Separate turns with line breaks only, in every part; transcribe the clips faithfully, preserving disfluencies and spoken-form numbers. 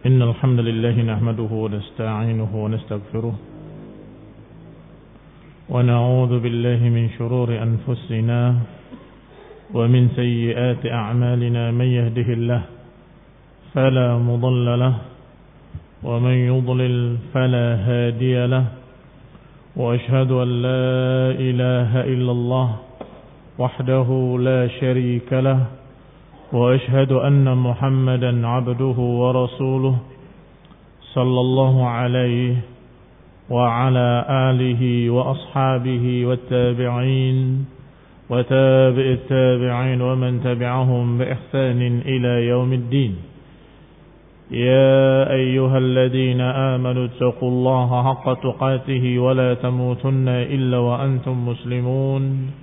إن الحمد لله نحمده ونستعينه ونستغفره ونعوذ بالله من شرور أنفسنا ومن سيئات أعمالنا من يهده الله فلا مضل له ومن يضلل فلا هادي له وأشهد أن لا إله إلا الله وحده لا شريك له وأشهد أن محمدا عبده ورسوله صلى الله عليه وعلى آله وأصحابه والتابعين وتابع التابعين ومن تبعهم بإحسان إلى يوم الدين. يا أيها الذين آمنوا اتقوا الله حق تقاته ولا تموتن إلا وأنتم مسلمون.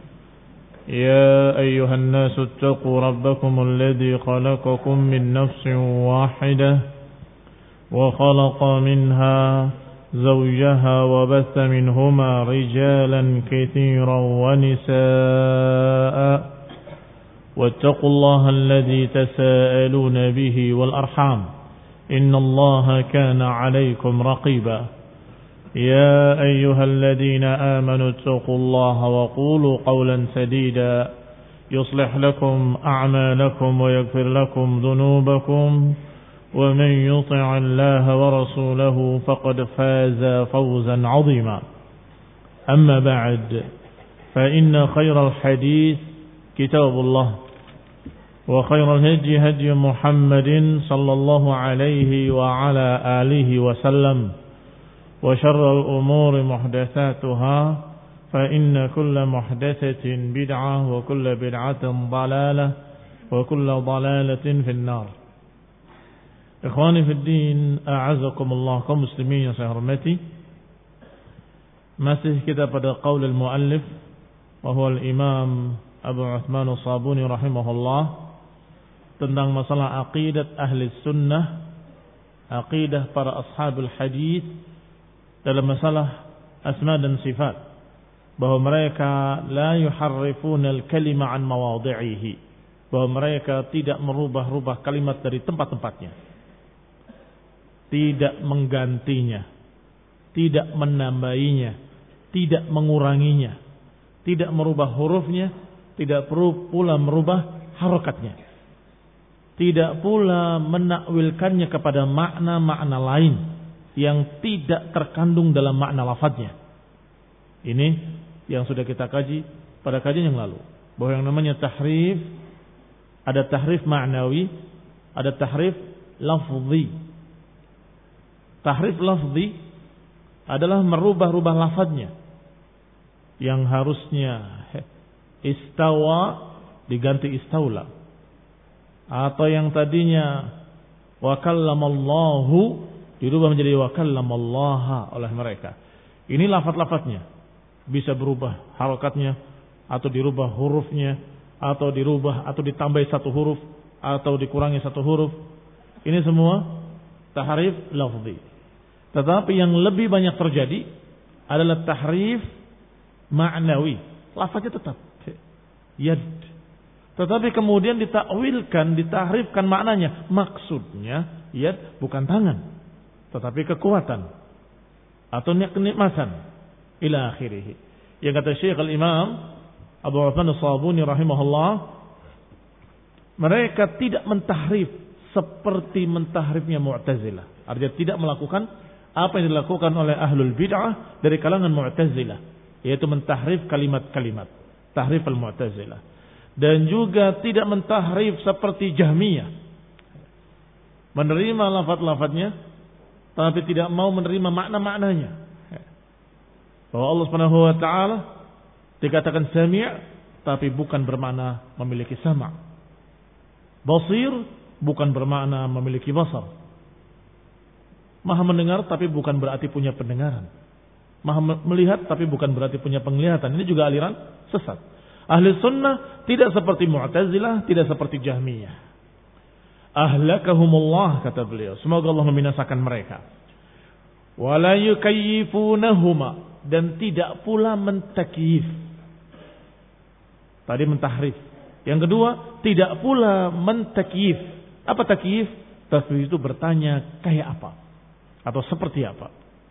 يا أيها الناس اتقوا ربكم الذي خلقكم من نفس واحدة وخلق منها زوجها وبث منهما رجالا كثيرا ونساء واتقوا الله الذي تساءلون به والأرحام إن الله كان عليكم رقيبا. يا أيها الذين آمنوا اتقوا الله وقولوا قولا سديدا يصلح لكم أعمالكم ويغفر لكم ذنوبكم ومن يطع الله ورسوله فقد فاز فوزا عظيما. أما بعد فإن خير الحديث كتاب الله وخير الهدي هدي محمد صلى الله عليه وعلى آله وسلم وشر الأمور محدثاتها فإن كل محدثة بدعة وكل بدعة ضلالة وكل ضلالة في النار. Ikhwani fi din, a'azakumullah, kaum muslimin yang saya hormati. Masih kita pada qaul al-muallif wa huwa al-imam Abu Uthman as-Sabuni rahimahullah tentang masalah aqidat ahli sunnah, aqidah para ashabul hadis dalam masalah asma dan sifat, bahwa mereka la yuharrifuna al-kalima an mawadhi'ihi, bahwa mereka tidak merubah-rubah kalimat dari tempat-tempatnya, tidak menggantinya, tidak menambahinya, tidak menguranginya, tidak merubah hurufnya, tidak perlu pula merubah harokatnya, tidak pula menakwilkannya kepada makna-makna lain yang tidak terkandung dalam makna lafadznya. Ini yang sudah kita kaji pada kajian yang lalu, bahwa yang namanya tahrif, ada tahrif ma'nawi, ada tahrif lafzi. Tahrif lafzi adalah merubah-rubah lafadznya, yang harusnya istawa diganti istaula, atau yang tadinya wa kallamallahu dirubah menjadi wa kallamallaha oleh mereka. Ini lafaz-lafaznya bisa berubah harokatnya, atau dirubah hurufnya, atau dirubah atau ditambahi satu huruf, atau dikurangi satu huruf. Ini semua tahrif lafzi. Tetapi yang lebih banyak terjadi adalah tahrif ma'nawi. Lafaznya tetap yad, tetapi kemudian ditakwilkan, ditahrifkan maknanya. Maksudnya yad bukan tangan, tetapi kekuatan atau kenikmatan ila akhirih. Yang kata Syekh al-Imam Abu Uthman as-Sabuni rahimahullah, mereka tidak mentahrif seperti mentahrifnya Mu'tazilah. Artinya tidak melakukan apa yang dilakukan oleh ahlul bid'ah dari kalangan Mu'tazilah, yaitu mentahrif kalimat-kalimat, tahrif al-Mu'tazilah. Dan juga tidak mentahrif seperti Jahmiyah, menerima lafaz-lafaznya tapi tidak mau menerima makna-maknanya. Bahwa Allah Subhanahu wa taala dikatakan sami' tapi bukan bermakna memiliki sama'. Basir bukan bermakna memiliki basar. Maha mendengar tapi bukan berarti punya pendengaran. Maha melihat tapi bukan berarti punya penglihatan. Ini juga aliran sesat. Ahli sunnah tidak seperti Mu'tazilah, tidak seperti Jahmiyah. Ahlakahumullah, kata beliau, semoga Allah membinasakan mereka. Wala yukayyifunahuma, dan tidak pula mentakyif. Tadi mentahrif. Yang kedua, tidak pula mentakyif. Apa takyif? Tapi itu bertanya kayak apa atau seperti apa.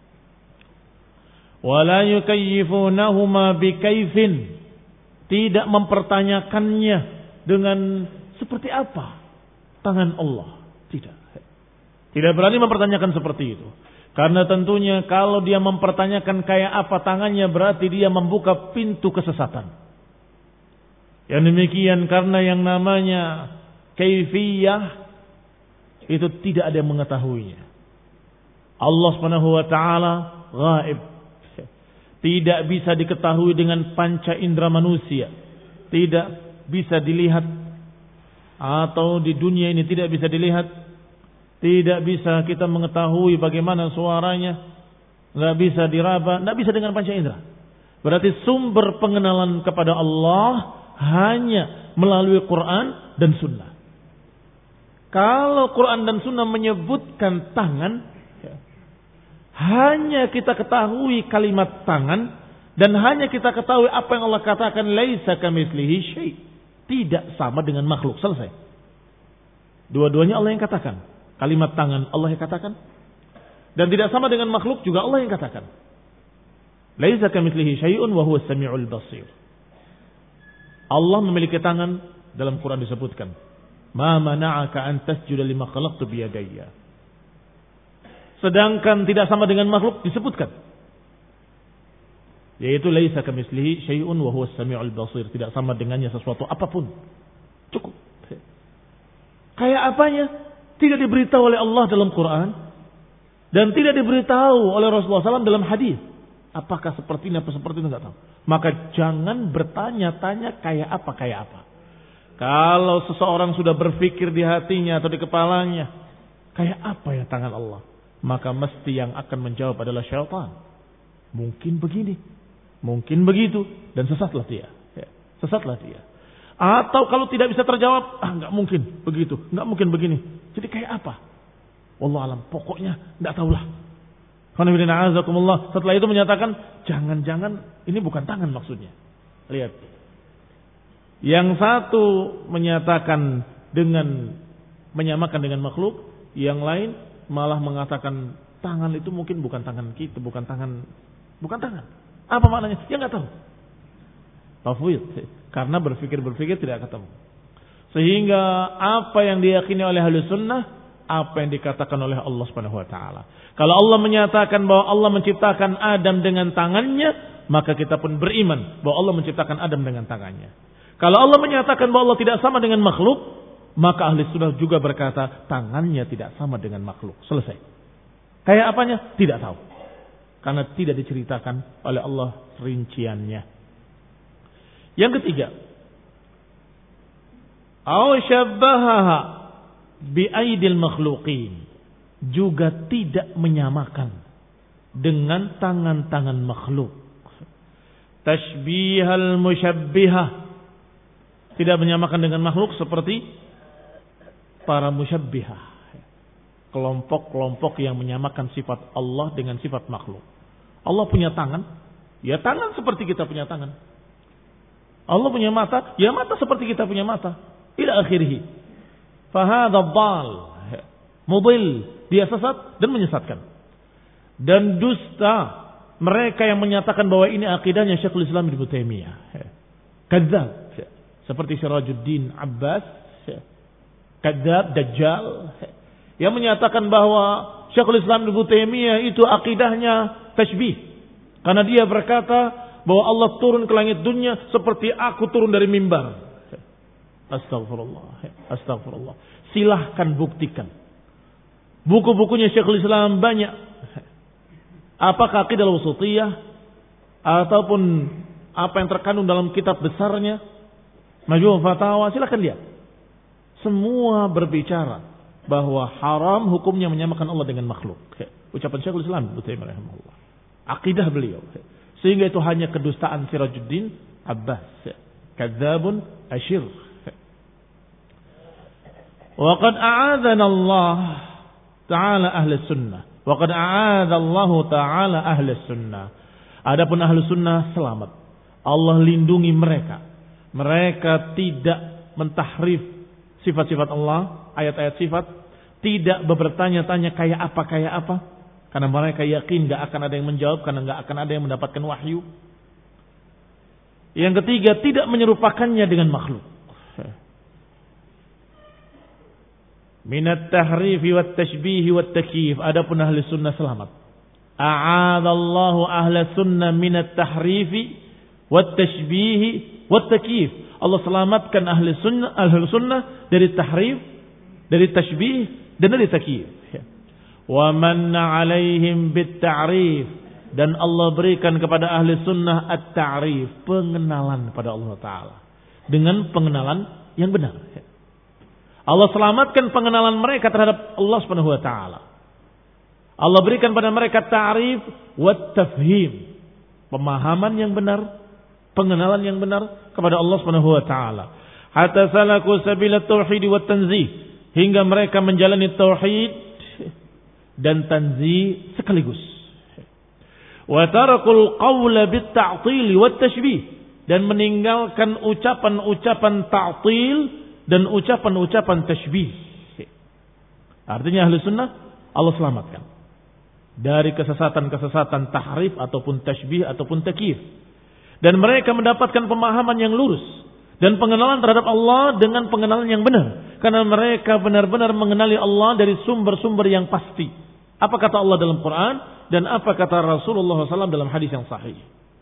Wala yukayyifunahuma bikaifin, tidak mempertanyakannya dengan seperti apa tangan Allah. Tidak. Tidak berani mempertanyakan seperti itu. Karena tentunya kalau dia mempertanyakan kayak apa tangannya, berarti dia membuka pintu kesesatan. Yang demikian karena yang namanya kaifiyah itu tidak ada yang mengetahuinya. Allah Subhanahu wa taala ghaib. Tidak bisa diketahui dengan panca indera manusia. Tidak bisa dilihat, atau di dunia ini tidak bisa dilihat. Tidak bisa kita mengetahui bagaimana suaranya. Tidak bisa diraba, tidak bisa dengan panca indera. Berarti sumber pengenalan kepada Allah hanya melalui Quran dan Sunnah. Kalau Quran dan Sunnah menyebutkan tangan, hanya kita ketahui kalimat tangan, dan hanya kita ketahui apa yang Allah katakan, laisa kamitslihi syai', tidak sama dengan makhluk. Selesai. Dua-duanya Allah yang katakan. Kalimat tangan Allah yang katakan, dan tidak sama dengan makhluk juga Allah yang katakan. Laisa kamitslihi syai'un wa huwas samiul basir. Allah memiliki tangan, dalam Quran disebutkan, ma mana'aka an tasjuda lima khalaqtu biyadayya. Sedangkan tidak sama dengan makhluk disebutkan, yaitu laisa kamitslihi syai'un wa huwas samiul basir, tidak sama dengannya sesuatu apapun. Cukup. Kayak apanya? Tidak diberitahu oleh Allah dalam Quran, dan tidak diberitahu oleh Rasulullah shallallahu alaihi wasallam dalam hadis. Apakah seperti ini, apa seperti itu, enggak tahu. Maka jangan bertanya-tanya kayak apa, kayak apa. Kalau seseorang sudah berpikir di hatinya atau di kepalanya, kayak apa ya tangan Allah, maka mesti yang akan menjawab adalah syaitan. Mungkin begini, mungkin begitu, dan sesatlah dia. Ya, sesatlah dia. Atau kalau tidak bisa terjawab, ah nggak mungkin begitu, nggak mungkin begini. Jadi kayak apa? Wallahu alam. Pokoknya nggak tahulah. Setelah itu menyatakan, jangan-jangan ini bukan tangan maksudnya. Lihat. Yang satu menyatakan dengan menyamakan dengan makhluk, yang lain malah mengatakan tangan itu mungkin bukan tangan kita, bukan tangan, bukan tangan. Apa maknanya? Ya nggak tahu. Tafwid. Karena berpikir-berpikir tidak ketemu. Sehingga apa yang diyakini oleh ahli sunnah, apa yang dikatakan oleh Allah Subhanahu wa taala. Kalau Allah menyatakan bahwa Allah menciptakan Adam dengan tangannya, maka kita pun beriman bahwa Allah menciptakan Adam dengan tangannya. Kalau Allah menyatakan bahwa Allah tidak sama dengan makhluk, maka ahli sunnah juga berkata tangannya tidak sama dengan makhluk. Selesai. Kayak apanya? Tidak tahu. Karena tidak diceritakan oleh Allah rinciannya. Yang ketiga, aw syabbahaha bi aidil makhluqin, juga tidak menyamakan dengan tangan-tangan makhluk. Tashbihal musyabbihah, tidak menyamakan dengan makhluk seperti para musyabbihah, kelompok-kelompok yang menyamakan sifat Allah dengan sifat makhluk. Allah punya tangan, ya tangan seperti kita punya tangan. Allah punya mata, ya mata seperti kita punya mata. Ila akhirih. Fahadha dhal, mudil, dia sesat dan menyesatkan. Dan dusta mereka yang menyatakan bahwa ini akidahnya Syekhul Islam Ibnu Taimiyah. Kadzdzab, seperti Sirajuddin Abbas, kadzdzab, dajjal, yang menyatakan bahwa Syekhul Islam Ibnu Taimiyah itu akidahnya tashbih. Karena dia berkata bahwa Allah turun ke langit dunia seperti aku turun dari mimbar. Astagfirullah. Astagfirullah. Silahkan buktikan. Buku-bukunya Syekhul Islam banyak. Apakah akidah al-wasithiyah ataupun apa yang terkandung dalam kitab besarnya Majmu' Fatawa, silahkan lihat. Semua berbicara bahwa haram hukumnya menyamakan Allah dengan makhluk. Ucapan Syekhul Islam Ibnu Taimiyah rahimahullah. Akidah beliau. Sehingga itu hanya kedustaan Sirajuddin Abbas. Kadzabun asyir. Wa qad a'adzana Allah ta'ala ahli sunnah. Wa qad a'adza Allah ta'ala ahli sunnah. Adapun ahli sunnah selamat. Allah lindungi mereka. Mereka tidak mentahrif sifat-sifat Allah, ayat-ayat sifat, Tidak bertanya-tanya kayak apa, kayak apa. Karena mereka yakin gak akan ada yang menjawab, karena gak akan ada yang mendapatkan wahyu. Yang ketiga, tidak menyerupakannya dengan makhluk. Minat tahrifi wat tashbihi wat takyif. Adapun ahli sunnah selamat. A'adallahu ahli sunnah minat tahrifi wat tashbihi wat takyif. Allah selamatkan ahli sunnah, ahli sunnah dari tahrif, dari tashbih dan dari takyif. Wa manna 'alaihim bit ta'rif, dan Allah berikan kepada ahli sunnah at-ta'rif, pengenalan pada Allah Ta'ala dengan pengenalan yang benar. Allah selamatkan pengenalan mereka terhadap Allah Subhanahu wa taala. Allah berikan pada mereka ta'rif wa tafhim, pemahaman yang benar, pengenalan yang benar kepada Allah Subhanahu wa taala. Hatta salaku sabila tauhid wa tanzih, hingga mereka menjalani tauhid dan tanzih sekaligus. Wa tarakul qawla bit ta'til wa tashbih, dan meninggalkan ucapan-ucapan ta'til dan ucapan-ucapan tashbih. Artinya ahli sunnah Allah selamatkan dari kesesatan-kesesatan tahrif ataupun tashbih ataupun takyif, dan mereka mendapatkan pemahaman yang lurus dan pengenalan terhadap Allah dengan pengenalan yang benar, karena mereka benar-benar mengenali Allah dari sumber-sumber yang pasti. Apa kata Allah dalam Quran dan apa kata Rasulullah shallallahu alaihi wasallam dalam hadis yang sahih.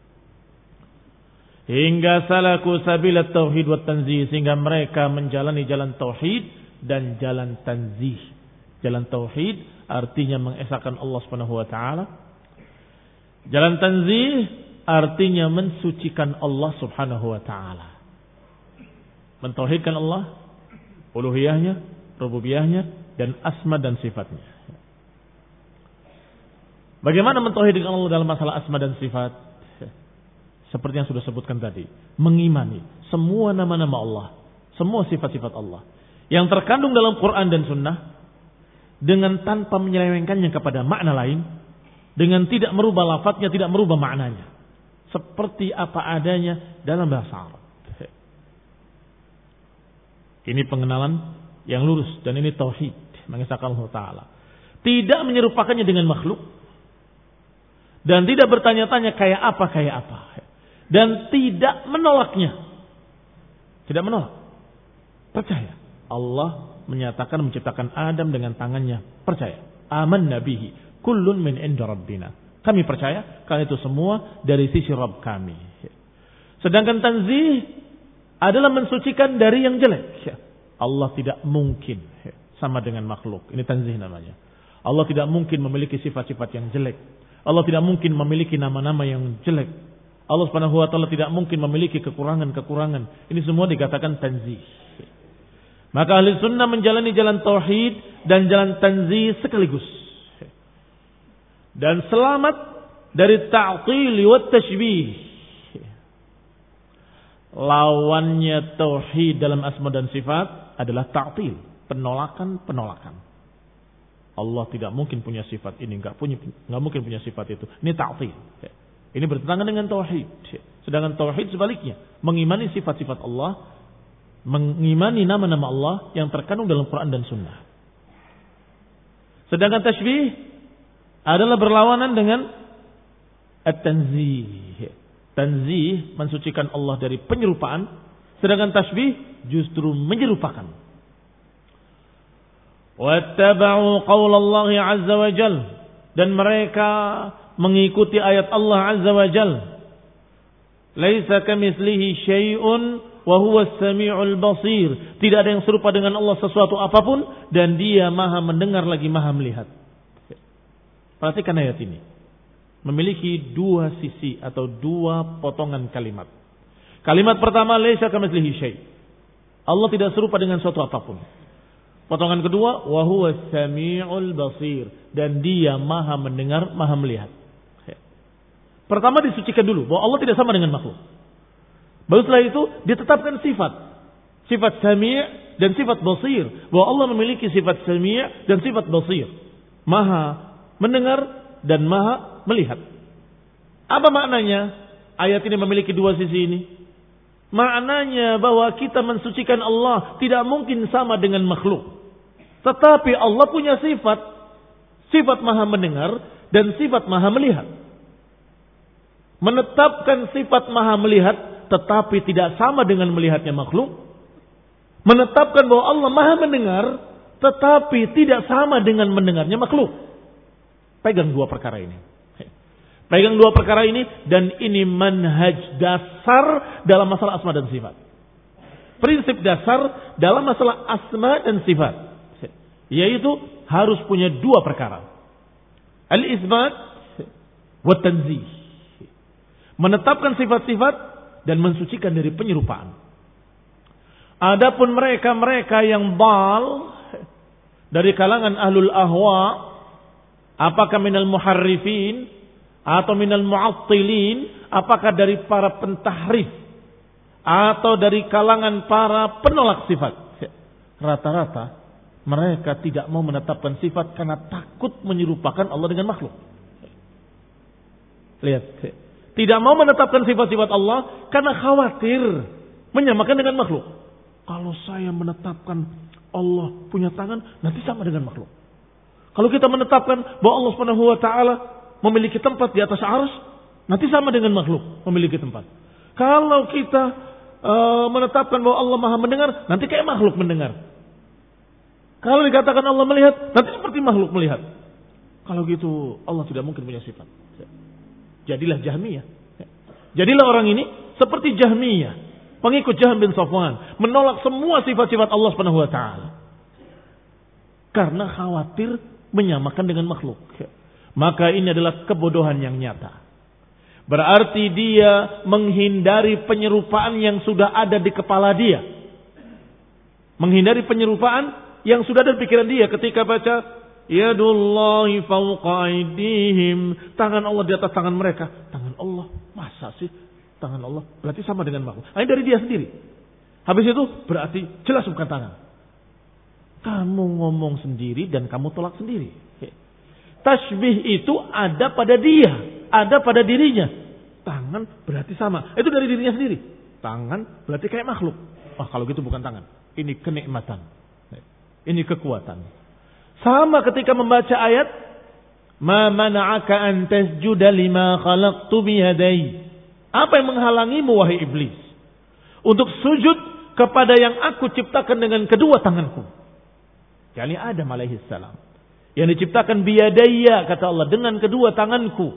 Hingga salaku sabilat tauhid wa tanzih, sehingga mereka menjalani jalan tauhid dan jalan tanzih. Jalan tauhid artinya mengesahkan Allah Subhanahu wa taala. Jalan tanzih artinya mensucikan Allah Subhanahu wa taala. Mentauhidkan Allah, uluhiyahnya, rububiyahnya, dan asma dan sifatnya. Bagaimana mentauhidkan Allah dalam masalah asma dan sifat? Seperti yang sudah sebutkan tadi, mengimani semua nama-nama Allah, semua sifat-sifat Allah yang terkandung dalam Quran dan Sunnah, dengan tanpa menyelewengkannya kepada makna lain, dengan tidak merubah lafadznya, tidak merubah maknanya, seperti apa adanya dalam bahasa Arab. Ini pengenalan yang lurus, dan ini tauhid, mengesahkan Allah Ta'ala. Tidak menyerupakannya dengan makhluk, dan tidak bertanya-tanya kayak apa, kayak apa, dan tidak menolaknya. Tidak menolak. Percaya. Allah menyatakan menciptakan Adam dengan tangannya. Percaya. Amanna bihi kullun min inda rabbina. Kami percaya karena itu semua dari sisi Rabb kami. Sedangkan tanzih adalah mensucikan dari yang jelek. Allah tidak mungkin sama dengan makhluk. Ini tanzih namanya. Allah tidak mungkin memiliki sifat-sifat yang jelek. Allah tidak mungkin memiliki nama-nama yang jelek. Allah Subhanahu wa taala tidak mungkin memiliki kekurangan-kekurangan. Ini semua dikatakan tanzih. Maka ahli sunnah menjalani jalan tauhid dan jalan tanzih sekaligus. Dan selamat dari ta'til wa tashbih. Lawannya tauhid dalam asma dan sifat adalah ta'til, penolakan-penolakan. Allah tidak mungkin punya sifat ini, enggak punya enggak mungkin punya sifat itu. Ini ta'til. Ini bertentangan dengan tauhid. Sedangkan tauhid sebaliknya, mengimani sifat-sifat Allah, mengimani nama-nama Allah yang terkandung dalam Quran dan Sunnah. Sedangkan tashbih adalah berlawanan dengan at-tanzih. Tanzih mensucikan Allah dari penyerupaan, sedangkan tashbih justru menyerupakan. Wattaba'u qaulallahi 'azza wa jalla, dan mereka mengikuti ayat Allah Azza wa Jalla. Laisa kamitslihi syai'un wa huwa as-sami'ul basir. Tidak ada yang serupa dengan Allah sesuatu apapun, dan Dia Maha mendengar lagi Maha melihat. Perhatikan ayat ini. Memiliki dua sisi atau dua potongan kalimat. Kalimat pertama, laisa kamitslihi syai'. Allah tidak serupa dengan sesuatu apapun. Potongan kedua, wa huwa as-sami'ul basir, dan Dia Maha mendengar, Maha melihat. Pertama disucikan dulu bahwa Allah tidak sama dengan makhluk. Baru setelah itu ditetapkan sifat. Sifat sami' dan sifat basir. Bahwa Allah memiliki sifat sami' dan sifat basir. Maha mendengar dan maha melihat. Apa maknanya? Ayat ini memiliki dua sisi ini. Maknanya bahwa kita mensucikan Allah tidak mungkin sama dengan makhluk. Tetapi Allah punya sifat, sifat maha mendengar dan sifat maha melihat. Menetapkan sifat maha melihat tetapi tidak sama dengan melihatnya makhluk. Menetapkan bahwa Allah maha mendengar tetapi tidak sama dengan mendengarnya makhluk. Pegang dua perkara ini. Pegang dua perkara ini dan ini manhaj dasar dalam masalah asma dan sifat. Prinsip dasar dalam masalah asma dan sifat. Yaitu harus punya dua perkara. Al-isbat wa tanzih. Menetapkan sifat-sifat dan mensucikan dari penyerupaan. Adapun mereka-mereka yang bal dari kalangan ahlul ahwa, apakah minal muharrifin atau minal mu'attilin, apakah dari para pentahrif atau dari kalangan para penolak sifat, rata-rata mereka tidak mau menetapkan sifat karena takut menyerupakan Allah dengan makhluk. Lihat, tidak mau menetapkan sifat-sifat Allah karena khawatir menyamakan dengan makhluk. Kalau saya menetapkan Allah punya tangan, nanti sama dengan makhluk. Kalau kita menetapkan bahwa Allah Subhanahu wa taala memiliki tempat di atas arsy, nanti sama dengan makhluk memiliki tempat. Kalau kita uh, menetapkan bahwa Allah Maha mendengar, nanti kayak makhluk mendengar. Kalau dikatakan Allah melihat, nanti seperti makhluk melihat. Kalau gitu Allah tidak mungkin punya sifat. Jadilah Jahmiyah. Jadilah orang ini seperti Jahmiyah, pengikut Jahm bin Safwan, menolak semua sifat-sifat Allah Subhanahu wa taala. Karena khawatir menyamakan dengan makhluk. Maka ini adalah kebodohan yang nyata. Berarti dia menghindari penyerupaan yang sudah ada di kepala dia. Menghindari penyerupaan yang sudah ada di pikiran dia ketika baca yadullahi fawqa aydihim, tangan Allah di atas tangan mereka. Tangan Allah, masa sih tangan Allah? Berarti sama dengan makhluk. Ini dari dia sendiri. Habis itu berarti jelas bukan tangan. Kamu ngomong sendiri dan kamu tolak sendiri. Tasbih itu ada pada dia, ada pada dirinya. Tangan berarti sama. Itu dari dirinya sendiri. Tangan berarti kayak makhluk. Oh, kalau gitu bukan tangan. Ini kenikmatan. Ini kekuatan. Sama ketika membaca ayat, "Ma mana'aka an tasjuda lima khalaqtu biyadai." Apa yang menghalangimu wahai iblis untuk sujud kepada yang aku ciptakan dengan kedua tanganku? Yani Adam alaihi salam. Yang diciptakan biyadaya, kata Allah, dengan kedua tanganku.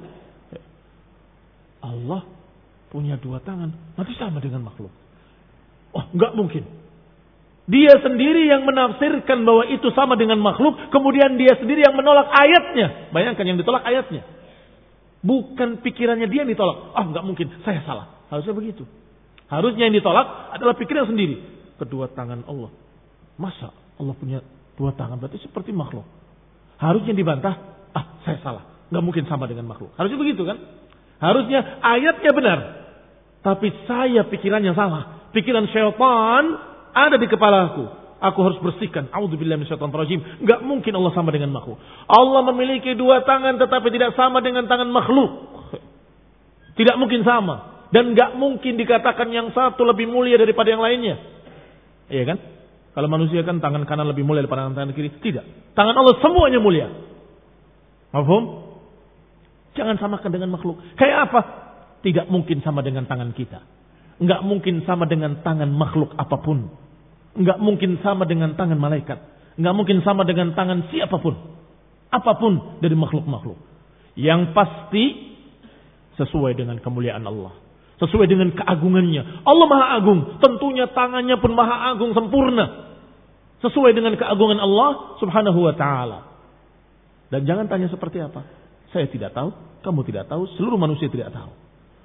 Allah punya dua tangan, nanti sama dengan makhluk. Oh, enggak mungkin. Dia sendiri yang menafsirkan bahwa itu sama dengan makhluk, kemudian dia sendiri yang menolak ayatnya. Bayangkan yang ditolak ayatnya. Bukan pikirannya dia yang ditolak. Ah, oh, enggak mungkin, saya salah. Harusnya begitu. Harusnya yang ditolak adalah pikiran sendiri. Kedua tangan Allah. Masa Allah punya dua tangan? Berarti seperti makhluk. Harusnya dibantah, ah saya salah, nggak mungkin sama dengan makhluk. Harusnya begitu kan? Harusnya ayatnya benar, tapi saya pikirannya salah. Pikiran syaitan ada di kepalaku. Aku harus bersihkan. A'udzubillahi minasyaitonir rajim. Nggak mungkin Allah sama dengan makhluk. Allah memiliki dua tangan, tetapi tidak sama dengan tangan makhluk. Tidak mungkin sama, dan nggak mungkin dikatakan yang satu lebih mulia daripada yang lainnya. Iya kan? Kalau manusia kan tangan kanan lebih mulia daripada tangan kiri. Tidak. Tangan Allah semuanya mulia. Paham? Jangan samakan dengan makhluk. Kayak apa? Tidak mungkin sama dengan tangan kita. Enggak mungkin sama dengan tangan makhluk apapun. Enggak mungkin sama dengan tangan malaikat. Enggak mungkin sama dengan tangan siapapun. Apapun dari makhluk-makhluk. Yang pasti sesuai dengan kemuliaan Allah. Sesuai dengan keagungannya. Allah Maha Agung. Tentunya tangannya pun Maha Agung sempurna. Sesuai dengan keagungan Allah Subhanahu wa ta'ala. Dan jangan tanya seperti apa. Saya tidak tahu. Kamu tidak tahu. Seluruh manusia tidak tahu.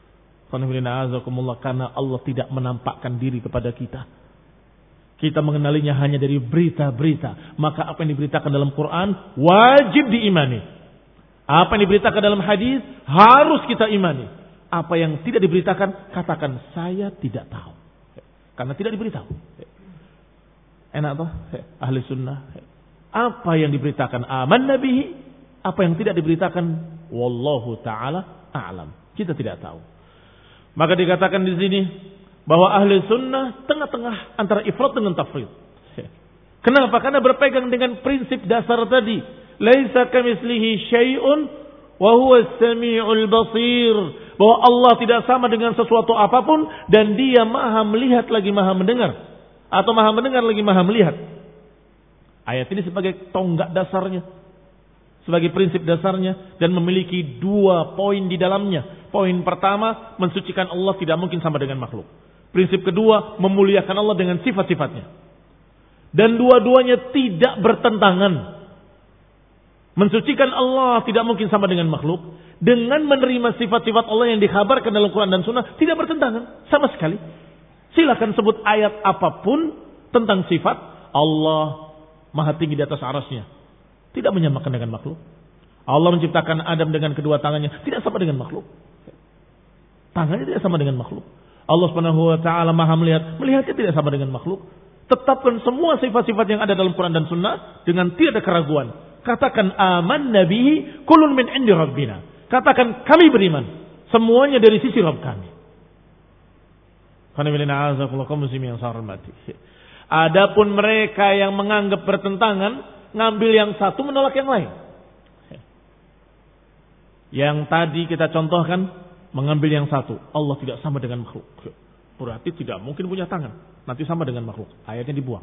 Karena Allah tidak menampakkan diri kepada kita. Kita mengenalinya hanya dari berita-berita. Maka apa yang diberitakan dalam Quran wajib diimani. Apa yang diberitakan dalam hadis harus kita imani. Apa yang tidak diberitakan, katakan saya tidak tahu. Karena tidak diberitahu. Enak toh? Ahli sunnah. Apa yang diberitakan aman nabihi, apa yang tidak diberitakan wallahu taala a'lam. Kita tidak tahu. Maka dikatakan di sini bahwa ahli sunnah tengah-tengah antara ifrat dengan tafrid. Kenapa? Karena berpegang dengan prinsip dasar tadi. Laisa kamitslihi syai'un wa huwa as-sami'ul basir. Bahwa Allah tidak sama dengan sesuatu apapun dan Dia Maha melihat lagi Maha mendengar, atau Maha mendengar lagi Maha melihat. Ayat ini sebagai tonggak dasarnya, sebagai prinsip dasarnya, dan memiliki dua poin di dalamnya. Poin pertama, mensucikan Allah tidak mungkin sama dengan makhluk. Prinsip kedua, memuliakan Allah dengan sifat-sifatnya. Dan dua-duanya tidak bertentangan. Mensucikan Allah tidak mungkin sama dengan makhluk. Dengan menerima sifat-sifat Allah yang dikhabarkan dalam Quran dan Sunnah tidak bertentangan sama sekali. Silakan sebut ayat apapun tentang sifat Allah Maha tinggi di atas arasnya, tidak menyamakan dengan makhluk. Allah menciptakan Adam dengan kedua tangannya, tidak sama dengan makhluk. Tangannya tidak sama dengan makhluk. Allah Subhanahu wa taala Maha melihat, melihatnya tidak sama dengan makhluk. Tetapkan semua sifat-sifat yang ada dalam Quran dan Sunnah dengan tiada keraguan. Katakan amanna bihi kullun min indi rabbina. Katakan kami beriman, semuanya dari sisi Rabb kami. Adapun mereka yang menganggap bertentangan, ngambil yang satu menolak yang lain. Yang tadi kita contohkan, mengambil yang satu, Allah tidak sama dengan makhluk. Berarti tidak mungkin punya tangan, nanti sama dengan makhluk. Ayatnya dibuang.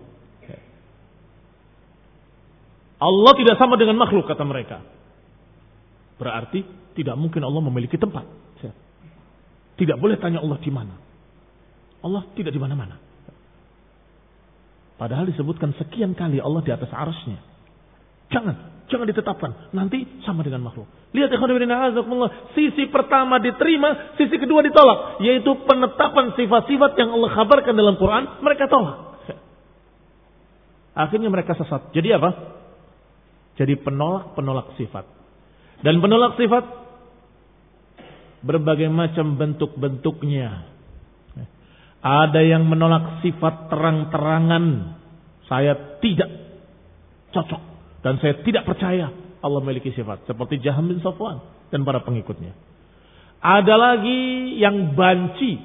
Allah tidak sama dengan makhluk, kata mereka. Berarti tidak mungkin Allah memiliki tempat. Tidak boleh tanya Allah di mana. Allah tidak di mana-mana. Padahal disebutkan sekian kali Allah di atas arasnya. Jangan, jangan ditetapkan. Nanti sama dengan makhluk. Lihat ikhwan fillah, sisi pertama diterima, sisi kedua ditolak. Yaitu penetapan sifat-sifat yang Allah kabarkan dalam Quran, mereka tolak. Akhirnya mereka sesat. Jadi apa? Jadi penolak-penolak sifat. Dan penolak sifat berbagai macam bentuk-bentuknya. Ada yang menolak sifat terang-terangan. Saya tidak cocok dan saya tidak percaya Allah memiliki sifat. Seperti Jaham bin Safwan dan para pengikutnya. Ada lagi yang banci.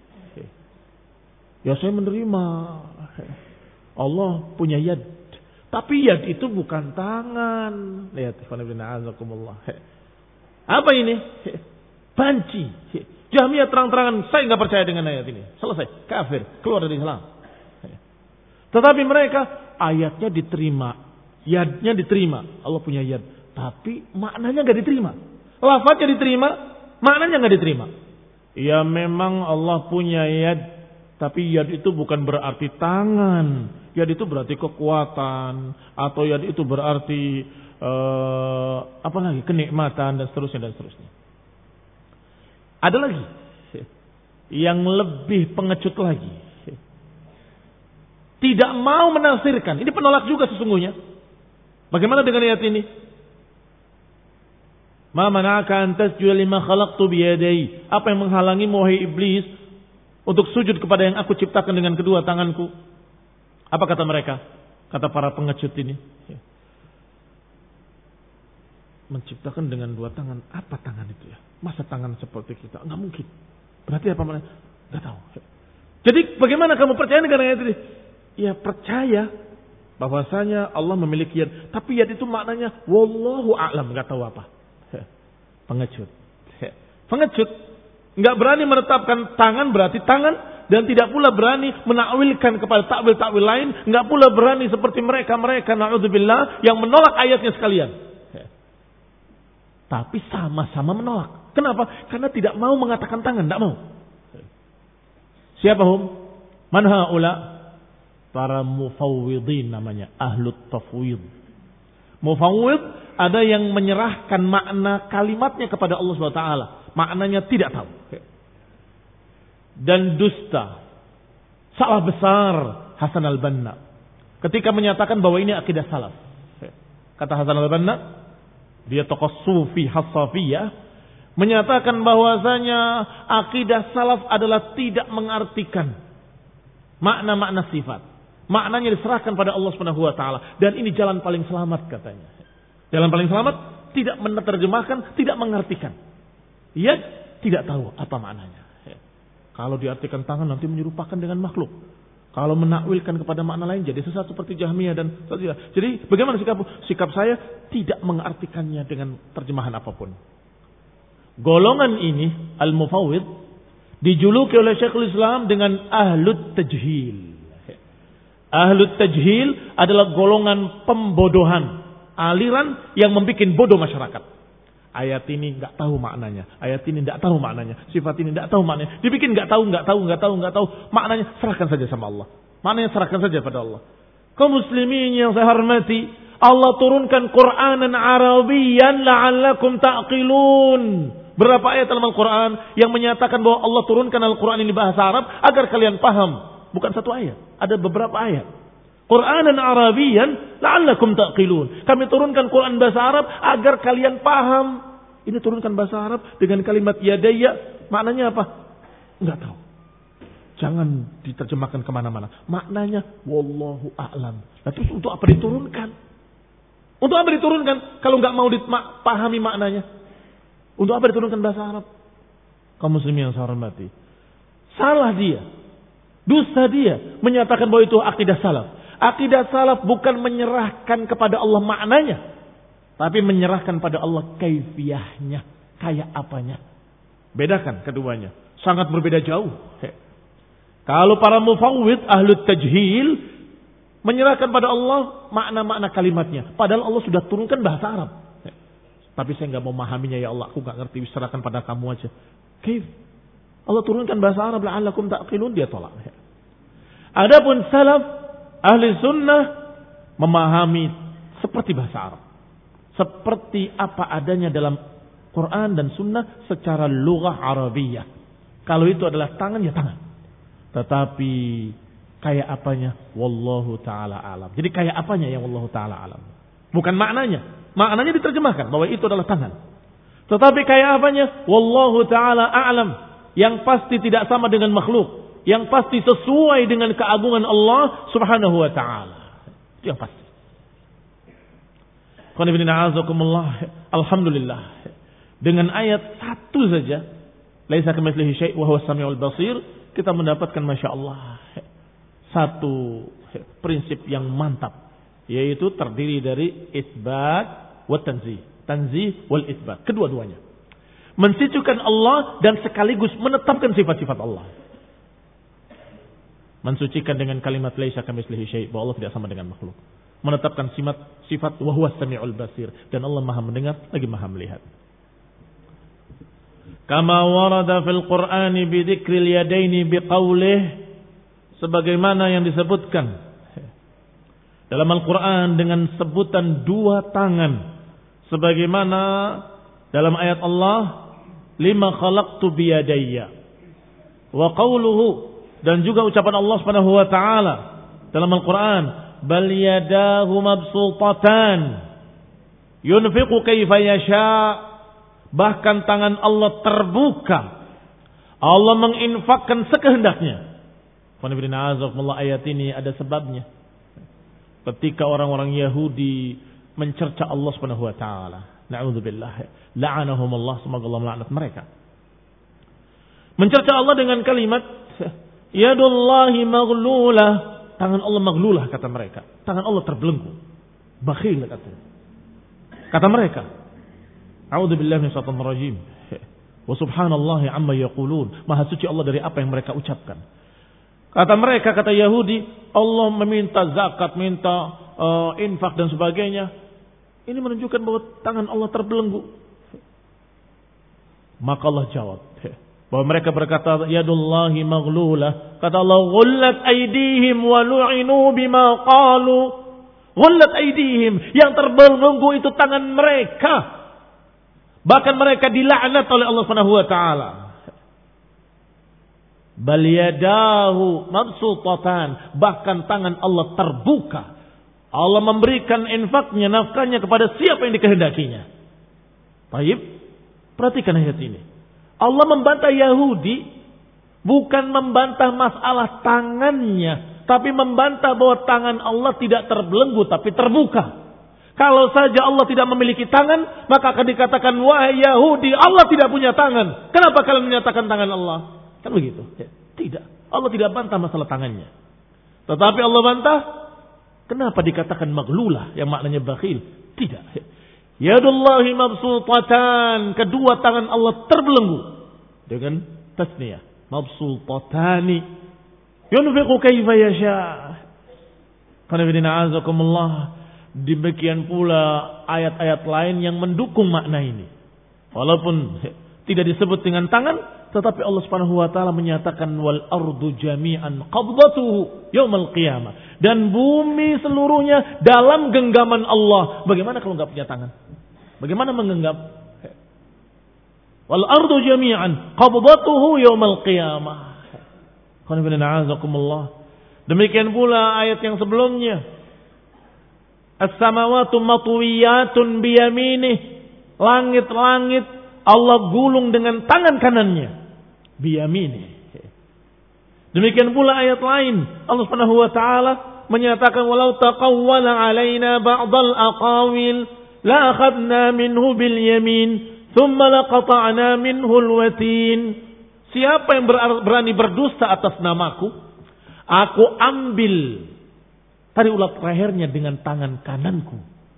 Ya saya menerima Allah punya yad. Tapi yad itu bukan tangan. Lihat. Apa ini? Banci. Jahmiyah terang-terangan, saya nggak percaya dengan ayat ini. Selesai, kafir, keluar dari Islam. Tetapi mereka ayatnya diterima, yadnya diterima. Allah punya yad, tapi maknanya nggak diterima. Lafaznya diterima, maknanya nggak diterima. Ya memang Allah punya yad, tapi yad itu bukan berarti tangan. Yad itu berarti kekuatan, atau yad itu berarti uh, apa lagi, kenikmatan dan seterusnya dan seterusnya. Ada lagi yang lebih pengecut lagi. Tidak mau menafsirkan. Ini penolak juga sesungguhnya. Bagaimana dengan ayat ini? Ma mana'aka an tasjuda lima khalaqtu biyadai. Apa yang menghalangi wahai iblis untuk sujud kepada yang aku ciptakan dengan kedua tanganku? Apa kata mereka? Kata para pengecut ini. Menciptakan dengan dua tangan. Apa tangan itu ya? Masa tangan seperti kita? Enggak mungkin. Berarti apa mana? Enggak tahu. Jadi bagaimana kamu percaya dengan ayat ini? Ya percaya bahwasanya Allah memiliki yad. Tapi yad itu maknanya wallahu a'lam. Enggak tahu apa. Pengecut. Pengecut. Enggak berani menetapkan tangan berarti tangan. Dan tidak pula berani menakwilkan kepada takwil-takwil lain. Enggak pula berani seperti mereka-mereka na'udzubillah yang menolak ayatnya sekalian. Tapi sama-sama menolak. Kenapa? Karena tidak mau mengatakan tangan, tidak mau. Siapa hum? Man haula? Para mufawwidin namanya, ahlut tafwid. Mufawwid ada yang menyerahkan makna kalimatnya kepada Allah subhanahu wa taala. Maknanya tidak tahu. Dan dusta. Salah besar Hasan al-Banna ketika menyatakan bahwa ini akidah salaf. Kata Hasan al-Banna, dia tokoh sufi Hassafiyah, menyatakan bahwasanya akidah salaf adalah tidak mengartikan makna-makna sifat. Maknanya diserahkan pada Allah Subhanahu wa taala dan ini jalan paling selamat katanya. Jalan paling selamat tidak menerjemahkan, tidak mengartikan. Ia tidak tahu apa maknanya. Kalau diartikan tangan nanti menyerupakan dengan makhluk. Kalau menakwilkan kepada makna lain jadi sesat seperti Jahmiyah dan Mu'tazilah. Jadi bagaimana sikap sikap saya? Tidak mengartikannya dengan terjemahan apapun. Golongan ini al-mufawwid dijuluki oleh Syekhul Islam dengan ahlut tajhil. Ahlut tajhil adalah golongan pembodohan, aliran yang membuat bodoh masyarakat. Ayat ini nggak tahu maknanya, ayat ini nggak tahu maknanya, sifat ini nggak tahu maknanya, dibikin nggak tahu, nggak tahu, nggak tahu, nggak tahu maknanya, serahkan saja sama Allah. Maknanya serahkan saja pada Allah. Kaum muslimin yang saya hormati, Allah turunkan Qur'anan Arabiyyan la'allakum ta'qilun. Berapa ayat dalam Al-Quran yang menyatakan bahwa Allah turunkan Al-Quran ini bahasa Arab agar kalian paham? Bukan satu ayat, ada beberapa ayat. Qur'anan Arabiyyan la'allakum ta'qilun. Kami turunkan Quran bahasa Arab agar kalian paham. Ini turunkan bahasa Arab dengan kalimat yadayya. Maknanya apa? Enggak tahu. Jangan diterjemahkan kemana-mana. Maknanya wallahu a'lam. Nah, terus untuk apa diturunkan? Untuk apa diturunkan kalau enggak mau dipahami maknanya? Untuk apa diturunkan bahasa Arab? Kaum muslimin yang saya hormati. Salah dia. Dusta dia menyatakan bahwa itu akidah salaf. Akidah salaf bukan menyerahkan kepada Allah maknanya, tapi menyerahkan pada Allah kaifiyahnya, kayak apanya. Bedakan keduanya, sangat berbeda jauh. He. Kalau para mufawwid ahlut tajhil menyerahkan pada Allah makna-makna kalimatnya, padahal Allah sudah turunkan bahasa Arab. He. Tapi saya nggak mau memahaminya, ya Allah, aku nggak ngerti, serahkan pada kamu aja. Kaif? Allah turunkan bahasa Arab, la'allakum ta'qilun, dia tolak. He. Adapun salaf ahli sunnah memahami seperti bahasa Arab. Seperti apa adanya dalam Quran dan sunnah secara lughah Arabiyah. Kalau itu adalah tangan, ya tangan. Tetapi kayak apanya? Wallahu ta'ala alam. Jadi kayak apanya yang wallahu ta'ala alam. Bukan maknanya. Maknanya diterjemahkan bahwa itu adalah tangan. Tetapi kayak apanya? Wallahu ta'ala alam. Yang pasti tidak sama dengan makhluk. Yang pasti sesuai dengan keagungan Allah subhanahu wa ta'ala. Itu yang pasti. Alhamdulillah. Dengan ayat satu saja. Laisa kamitslihi syai' wa huwas samiul basir. Kita mendapatkan Masya Allah. Satu prinsip yang mantap. Yaitu terdiri dari isbat wa tanzih. Tanzih wal isbat. Kedua-duanya. Mensucikan Allah dan sekaligus menetapkan sifat-sifat Allah. Mensucikan dengan kalimat laisa kamitslihi syai', bahwa Allah tidak sama dengan makhluk. Menetapkan sifat sifat wa huwas samiul basir, dan Allah Maha mendengar lagi Maha melihat. Kama warada fil Qur'ani bi dzikril yadaini biqaulih, sebagaimana yang disebutkan dalam Al-Qur'an dengan sebutan dua tangan, sebagaimana dalam ayat Allah lima khalaqtu biyadayya, wa qauluhu, dan juga ucapan Allah Subhanahu wa taala dalam Al-Qur'an, bal yadahu mabsutatan yunfiqu kaifa yasha, bahkan tangan Allah terbuka, Allah menginfakkan sekehendaknya. Ayat ini ada sebabnya. Ketika orang-orang Yahudi mencerca Allah Subhanahu wa taala, na'udzubillah, la'anahumullah, semoga Allah melaknat mereka. Mencerca Allah dengan kalimat yadullahi maghlulah, tangan Allah maghlulah, kata mereka. Tangan Allah terbelenggu, bakhil, kata kata mereka. A'udzubillahi minasyaitonir rajim. Wa subhanallahi amma yaqulun, maha suci Allah dari apa yang mereka ucapkan. Kata mereka, kata Yahudi, Allah meminta zakat, minta uh, infak dan sebagainya. Ini menunjukkan bahwa tangan Allah terbelenggu. Maka Allah jawab bahwa mereka berkata yadullahi maghlulah. Kata Allah, ghullat aydihim wa lu'inu bima qalu. Ghullat aydihim, yang terbelenggu itu tangan mereka. Bahkan mereka dilaknat oleh Allah Subhanahu wa taala. Bal yadahu mabsutatan, bahkan tangan Allah terbuka. Allah memberikan infaknya, nafkahnya kepada siapa yang dikehendakinya. Baik, perhatikan ayat ini. Allah membantah Yahudi bukan membantah masalah tangannya, tapi membantah bahwa tangan Allah tidak terbelenggu tapi terbuka. Kalau saja Allah tidak memiliki tangan, maka akan dikatakan, wahai Yahudi, Allah tidak punya tangan. Kenapa kalian menyatakan tangan Allah? Kan begitu. Ya, tidak. Allah tidak bantah masalah tangannya. Tetapi Allah bantah, kenapa dikatakan maghlulah yang maknanya bakhil? Tidak. Yadullahi mabsutatan, kedua tangan Allah terbelenggu dengan tasniyah, mabsutatani yunfiqu kaifa yasha. Qanifidina azakumullah. Demikian pula ayat-ayat lain yang mendukung makna ini. Walaupun tidak disebut dengan tangan, tetapi Allah Subhanahu wa taala menyatakan wal ardu jami'an qabdatuhu yaumil qiyamah, dan bumi seluruhnya dalam genggaman Allah. Bagaimana kalau enggak punya tangan? Bagaimana menggenggam? Wal ardu jami'an qabdatuhu yaumil qiyamah. Qanifidina azakumullah. Demikian pula ayat yang sebelumnya, as-samawatu matwiyatun biyaminih, langit-langit Allah gulung dengan tangan kanannya, biyaminih. Demikian pula ayat lain, Allah Subhanahu wa taala menyatakan walau taqawwala alaina ba'dal aqawil la akhadna minhu bil yamin thumma laqata'na minhu al-watin. Siapa yang berani berdusta atas namaku, aku ambil tadi ulat lehernya dengan tangan kananku.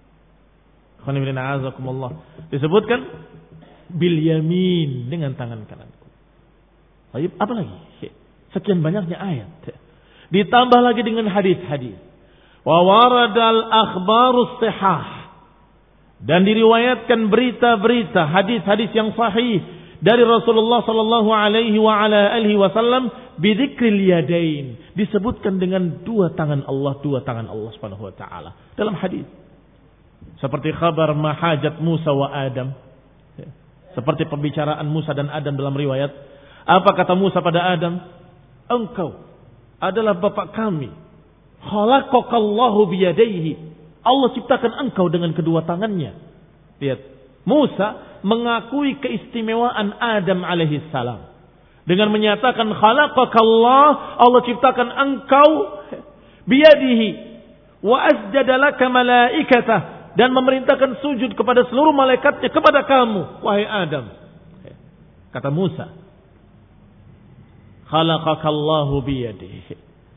Disebutkan bil yamin, dengan tangan kananku. Baik, apa lagi? Sekian banyaknya ayat. Ditambah lagi dengan hadis-hadis. Wa waradal akhbarus sihah, dan diriwayatkan berita-berita, hadis-hadis yang sahih dari Rasulullah sallallahu alaihi wa ala alihi wasallam bidzikril yadain, disebutkan dengan dua tangan Allah, dua tangan Allah Subhanahu wa taala dalam hadis. Seperti kabar mahajat Musa wa Adam. Seperti pembicaraan Musa dan Adam dalam riwayat. Apa kata Musa pada Adam? Engkau adalah bapak kami. Khalaqakallahu biyadaihi. Allah ciptakan engkau dengan kedua tangannya. Lihat, Musa mengakui keistimewaan Adam alaihi salam dengan menyatakan khalaqakallah, Allah ciptakan engkau biyadihi wa asjada laka malaikatah, dan memerintahkan sujud kepada seluruh malaikatnya kepada kamu wahai Adam. Kata Musa, khalaqakallahu biyadihi.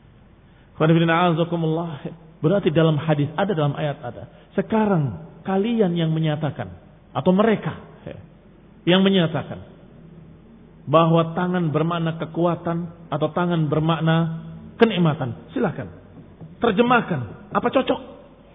Berarti dalam hadis ada, dalam ayat ada. Sekarang kalian yang menyatakan, atau mereka yang menyatakan bahwa tangan bermakna kekuatan atau tangan bermakna kenikmatan, silakan terjemahkan. Apa cocok?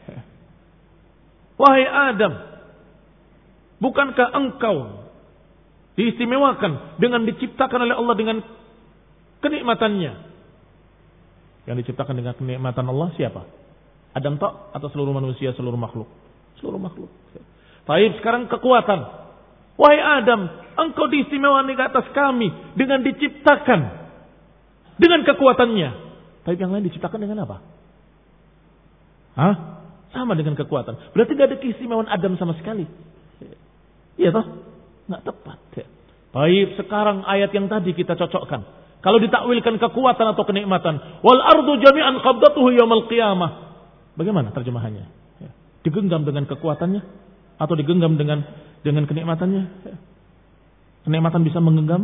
Wahai Adam, bukankah engkau diistimewakan dengan diciptakan oleh Allah dengan kenikmatannya? Yang diciptakan dengan kenikmatan Allah siapa? Adam tok atau seluruh manusia, seluruh makhluk? Seluruh makhluk. Baik, sekarang kekuatan. Wahai Adam, engkau diistimewakan di atas kami dengan diciptakan dengan kekuatannya. Tapi yang lain diciptakan dengan apa? Hah? Sama dengan kekuatan. Berarti tidak ada keistimewaan Adam sama sekali. Iya toh? Nggak tepat. Baik, sekarang ayat yang tadi kita cocokkan. Kalau ditakwilkan kekuatan atau kenikmatan, wal ardu jami'an qabdatuhu yaumil qiyamah. Bagaimana terjemahannya? Digenggam dengan kekuatannya atau digenggam dengan dengan kenikmatannya? Kenikmatan bisa menggenggam,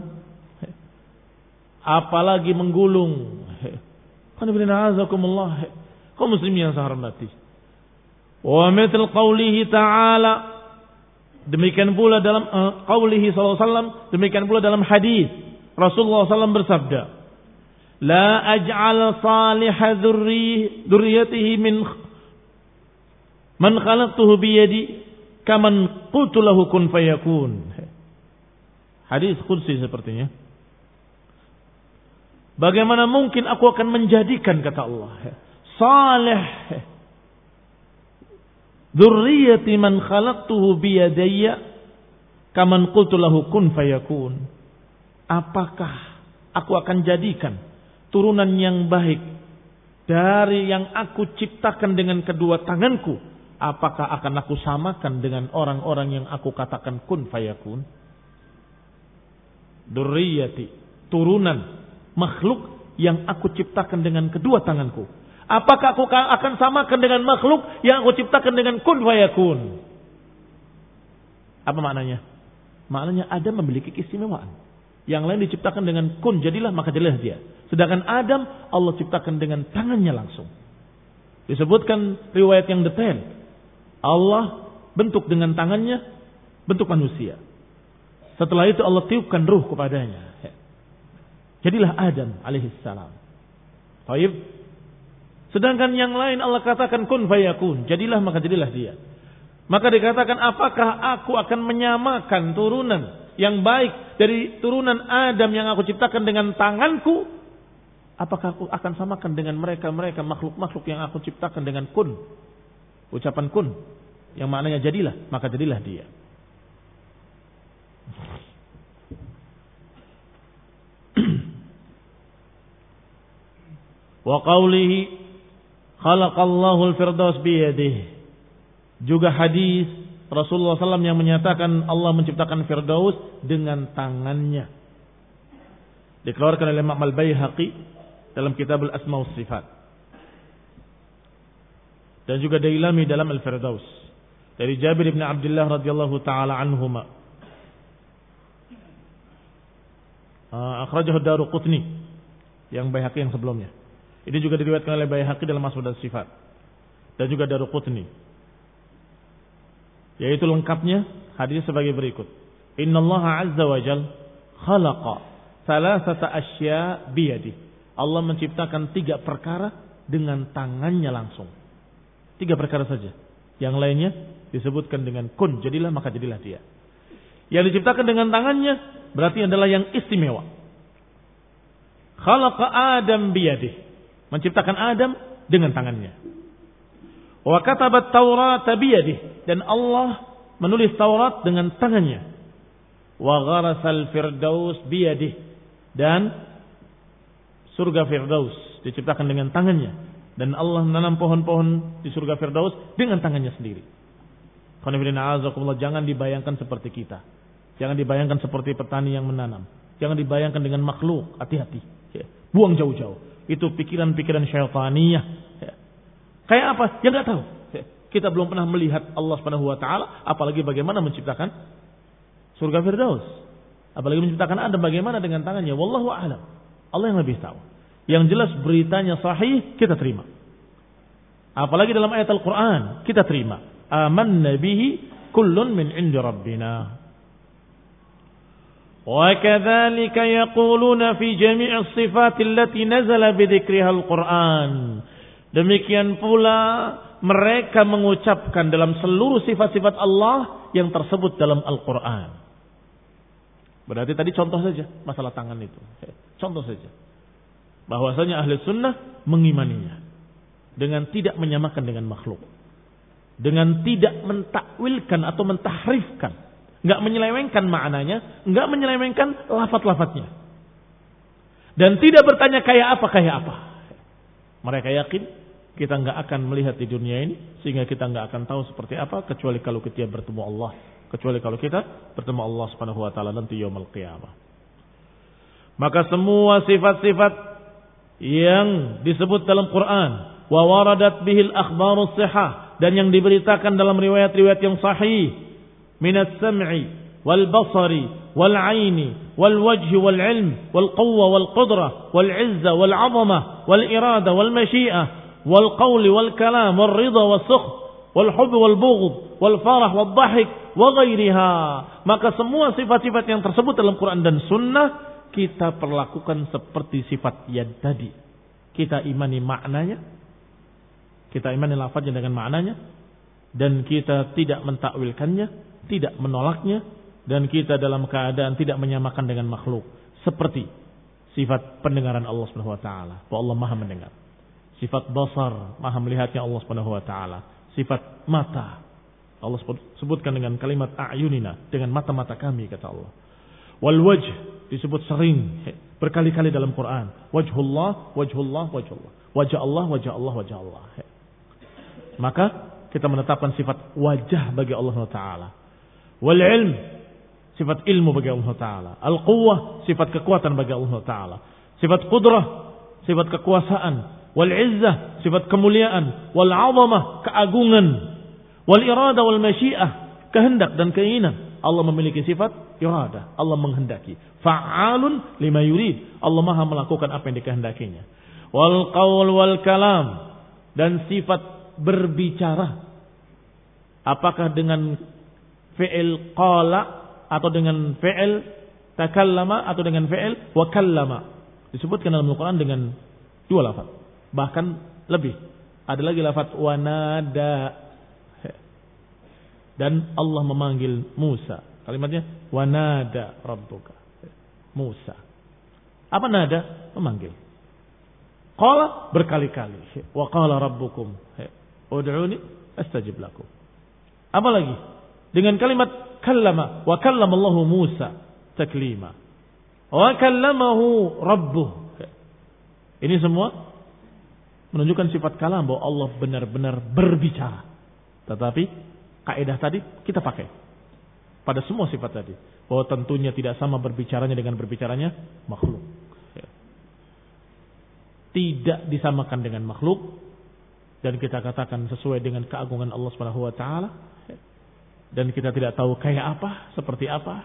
apalagi menggulung. Qanifidina azakumullah. Kaum muslimin yang saya hormati. Wa mithal qawlihi ta'ala, demikian pula dalam uh, qawlihi sallallahu alaihi wasallam, demikian pula dalam hadis Rasulullah sallallahu alaihi wasallam bersabda, la aj'al salihah dzurriyyatihi min man khalaqtuhu bi yadi kaman qultu lahu kun fayakun. Hadis qudsi sepertinya. Bagaimana mungkin aku akan menjadikan, kata Allah, salih dzurriyyati man khalaqtuhu bi yadayya kaman qultu lahu kun fayakun. Apakah aku akan jadikan turunan yang baik dari yang aku ciptakan dengan kedua tanganku? Apakah akan aku samakan dengan orang-orang yang aku katakan kun fayakun? Dzurriyyati, turunan makhluk yang aku ciptakan dengan kedua tanganku. Apakah aku akan samakan dengan makhluk yang aku ciptakan dengan kun fayakun? Apa maknanya? Maknanya Adam memiliki keistimewaan. Yang lain diciptakan dengan kun, jadilah, maka jadilah dia. Sedangkan Adam Allah ciptakan dengan tangannya langsung. Disebutkan riwayat yang detail. Allah bentuk dengan tangannya bentuk manusia. Setelah itu Allah tiupkan ruh kepadanya. Jadilah Adam alaihissalam. Baik. Sedangkan yang lain Allah katakan kun fayakun. Jadilah maka jadilah dia. Maka dikatakan apakah aku akan menyamakan turunan yang baik dari turunan Adam yang aku ciptakan dengan tanganku? Apakah aku akan samakan dengan mereka-mereka makhluk-makhluk yang aku ciptakan dengan kun? Ucapan kun. Yang maknanya jadilah. Maka jadilah dia. Wa qawlihi khalaqallahu al-firdaus biyadihi. Juga hadis Rasulullah shallallahu alaihi wasallam yang menyatakan Allah menciptakan firdaus dengan tangannya. Dikeluarkan oleh Imam Al-Baihaqi dalam kitab Al-Asma wa Sifat. Dan juga Dailami dalam Al-Firdaus. Dari Jabir bin Abdullah radhiyallahu taala anhuma. Akhrajahu Daruqutni yang Baihaqi yang sebelumnya. Ini juga diriwayatkan oleh Baihaqi dalam Asma dan Sifat. Dan juga Daruqutni. Yaitu lengkapnya hadis sebagai berikut. Innallaha azza wa jal khalaqa salasata asya biyadi. Allah menciptakan tiga perkara dengan tangannya langsung. Tiga perkara saja. Yang lainnya disebutkan dengan kun, jadilah maka jadilah dia. Yang diciptakan dengan tangannya berarti adalah yang istimewa. Khalaqa Adam biyadi. Menciptakan Adam dengan tangannya. Wa katabat Taurat biyadi, dan Allah menulis Taurat dengan tangannya. Wa gharasal firdaus biyadi, dan surga firdaus diciptakan dengan tangannya, dan Allah menanam pohon-pohon di surga firdaus dengan tangannya sendiri. Jangan dibayangkan seperti kita. Jangan dibayangkan seperti petani yang menanam. Jangan dibayangkan dengan makhluk. Hati-hati. Buang jauh-jauh. Itu pikiran-pikiran syaitaniyah. Kayak apa? Ya nggak tahu. Kita belum pernah melihat Allah Subhanahu wa taala, apalagi bagaimana menciptakan surga firdaus. Apalagi menciptakan Adam bagaimana dengan tangannya. Wallahu a'lam. Allah yang lebih tahu. Yang jelas beritanya sahih, kita terima. Apalagi dalam ayat Al-Qur'an, kita terima. Amanna bihi kullun min 'indi rabbina. Wa kadzalika yaquluna fi jami'is sifati allati nazala bi dzikriha Al-Qur'an. Demikian pula mereka mengucapkan dalam seluruh sifat-sifat Allah yang tersebut dalam Al-Quran. Berarti tadi contoh saja masalah tangan itu. Contoh saja. Bahwasanya ahli sunnah mengimaninya. Dengan tidak menyamakan dengan makhluk. Dengan tidak mentakwilkan atau mentahrifkan. Enggak menyelewengkan maknanya. Enggak menyelewengkan lafaz-lafaznya. Dan tidak bertanya kayak apa, kayak apa. Mereka yakin kita enggak akan melihat di dunia ini, sehingga kita enggak akan tahu seperti apa, kecuali kalau kita bertemu Allah. Kecuali kalau kita bertemu Allah Subhanahu wa taala nanti yaumul qiyamah. Maka semua sifat-sifat yang disebut dalam Quran, wa waradat bihil akhbarus sihah, dan yang diberitakan dalam riwayat-riwayat yang sahih, minas sam'i wal basari wal aini wal wajhi wal ilm wal quwwa wal qudrah wal izza wal 'azamah wal irada wal masyiah wal qawli wal kalam wal ridha wal sukh wal hubb wal bughd wal farah wal dhahik wa ghairiha. Maka semua sifat-sifat yang tersebut dalam Quran dan Sunnah kita perlakukan seperti sifat yang tadi. Kita imani maknanya, kita imani lafaznya dengan maknanya, dan kita tidak mentakwilkannya, tidak menolaknya, dan kita dalam keadaan tidak menyamakan dengan makhluk. Seperti sifat pendengaran Allah Subhanahu wa taala, bahwa Allah Maha mendengar. Sifat basar, Maha melihatnya Allah Subhanahu wa taala. Sifat mata, Allah sebutkan dengan kalimat a'yunina, dengan mata-mata kami, kata Allah. Wal wajh disebut sering berkali-kali dalam Quran. Wajhullah, wajhullah, wajhullah. Wajah Allah, wajah Allah, wajah Allah. Maka kita menetapkan sifat wajah bagi Allah Taala. Wal ilm, sifat ilmu bagi Allah Taala. Al quwwah, sifat kekuatan bagi Allah Taala. Sifat qudrah, sifat kekuasaan. Wal izzah, sifat kemuliaan. Wal 'azamah, keagungan. Wal irada wal masyiah, kehendak dan keinginan Allah memiliki sifat iradah. Allah menghendaki. Fa'alun lima yurid. Allah maha melakukan apa yang dikehendakinya. Wal qaul wal kalam. Dan sifat berbicara. Apakah dengan fi'il qala atau dengan fi'il takallama atau dengan fi'il wa kallama. Disebutkan dalam Al-Quran dengan dua lafaz. Bahkan lebih. Ada lagi lafaz wanada. Dan Allah memanggil Musa. Kalimatnya wanada rabbuka. Musa. Apa nada? Memanggil. Qala berkali-kali. Wa qala rabbukum ud'uni astajib lakum. Apa lagi? Dengan kalimat kallama. Wa kallamallahu Musa taklima. Wa kallamahu rabbuh. Ini semua menunjukkan sifat kalam bahwa Allah benar-benar berbicara. Tetapi kaidah tadi kita pakai pada semua sifat tadi. Bahwa tentunya tidak sama berbicaranya dengan berbicaranya makhluk. Tidak disamakan dengan makhluk. Dan kita katakan sesuai dengan keagungan Allah Subhanahu wa taala. Dan kita tidak tahu kayak apa, seperti apa.